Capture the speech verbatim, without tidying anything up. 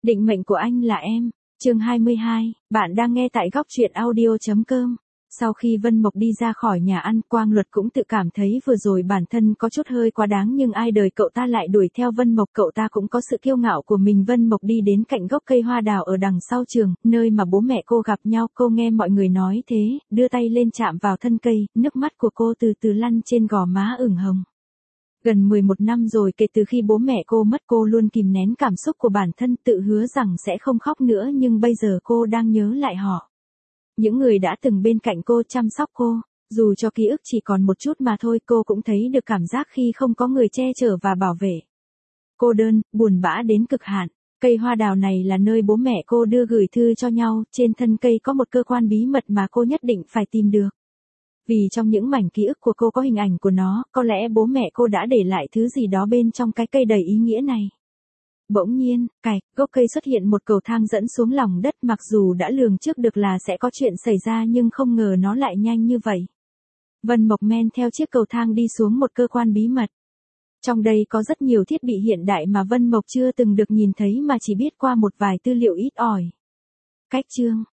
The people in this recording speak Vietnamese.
Định mệnh của anh là em. Chương hai mươi hai, bạn đang nghe tại góc truyện audio chấm com. Sau khi Vân Mộc đi ra khỏi nhà ăn, Quang Luật cũng tự cảm thấy vừa rồi bản thân có chút hơi quá đáng, nhưng ai đời cậu ta lại đuổi theo Vân Mộc, cậu ta cũng có sự kiêu ngạo của mình. Vân Mộc đi đến cạnh gốc cây hoa đào ở đằng sau trường, nơi mà bố mẹ cô gặp nhau. Cô nghe mọi người nói thế, đưa tay lên chạm vào thân cây, nước mắt của cô từ từ lăn trên gò má ửng hồng. Gần mười một năm rồi kể từ khi bố mẹ cô mất, cô luôn kìm nén cảm xúc của bản thân, tự hứa rằng sẽ không khóc nữa, nhưng bây giờ cô đang nhớ lại họ. Những người đã từng bên cạnh cô, chăm sóc cô. Dù cho ký ức chỉ còn một chút mà thôi, cô cũng thấy được cảm giác khi không có người che chở và bảo vệ. Cô đơn, buồn bã đến cực hạn. Cây hoa đào này là nơi bố mẹ cô đưa gửi thư cho nhau, trên thân cây có một cơ quan bí mật mà cô nhất định phải tìm được. Vì trong những mảnh ký ức của cô có hình ảnh của nó, có lẽ bố mẹ cô đã để lại thứ gì đó bên trong cái cây đầy ý nghĩa này. Bỗng nhiên, cạch, gốc cây xuất hiện một cầu thang dẫn xuống lòng đất, mặc dù đã lường trước được là sẽ có chuyện xảy ra nhưng không ngờ nó lại nhanh như vậy. Vân Mộc men theo chiếc cầu thang đi xuống một cơ quan bí mật. Trong đây có rất nhiều thiết bị hiện đại mà Vân Mộc chưa từng được nhìn thấy, mà chỉ biết qua một vài tư liệu ít ỏi. Cách chương,